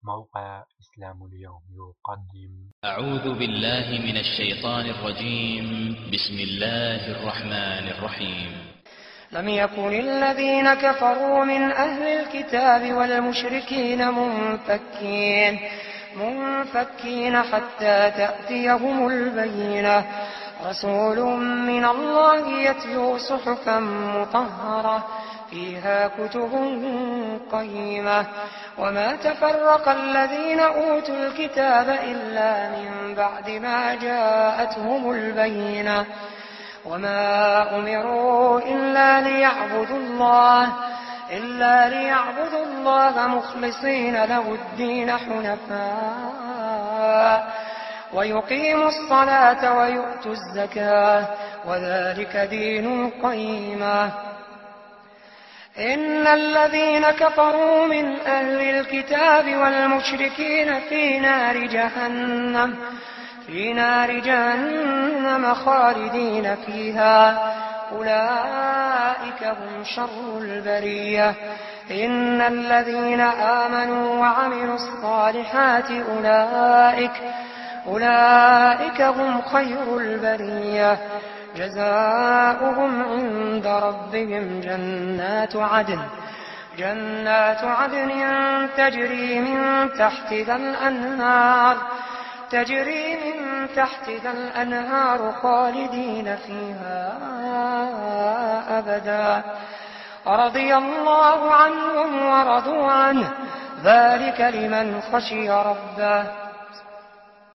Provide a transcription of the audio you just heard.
موقع إسلام اليوم يقدم. أعوذ بالله من الشيطان الرجيم. بسم الله الرحمن الرحيم. لم يكن الذين كفروا من أهل الكتاب والمشركين منفكين حتى تأتيهم البينة. رسول من الله يتلو صحفا مطهرة فيها كتب قيمة. وما تفرق الذين أوتوا الكتاب إلا من بعد ما جاءتهم البينة. وما أمروا إلا ليعبدوا الله مخلصين له الدين حنفاء ويقيموا الصلاة ويؤتوا الزكاة وذلك دين القيمة. إن الذين كفروا من أهل الكتاب والمشركين في نار جهنم خالدين فيها أولئك هم شر البرية. إن الذين آمنوا وعملوا الصالحات أولئك هم خير البرية. جزاؤهم عند ربهم جنات عدن تجري من تحتها الأنهار خالدين فيها أبدا. رضي الله عنهم ورضوا عنه ذلك لمن خشي ربه.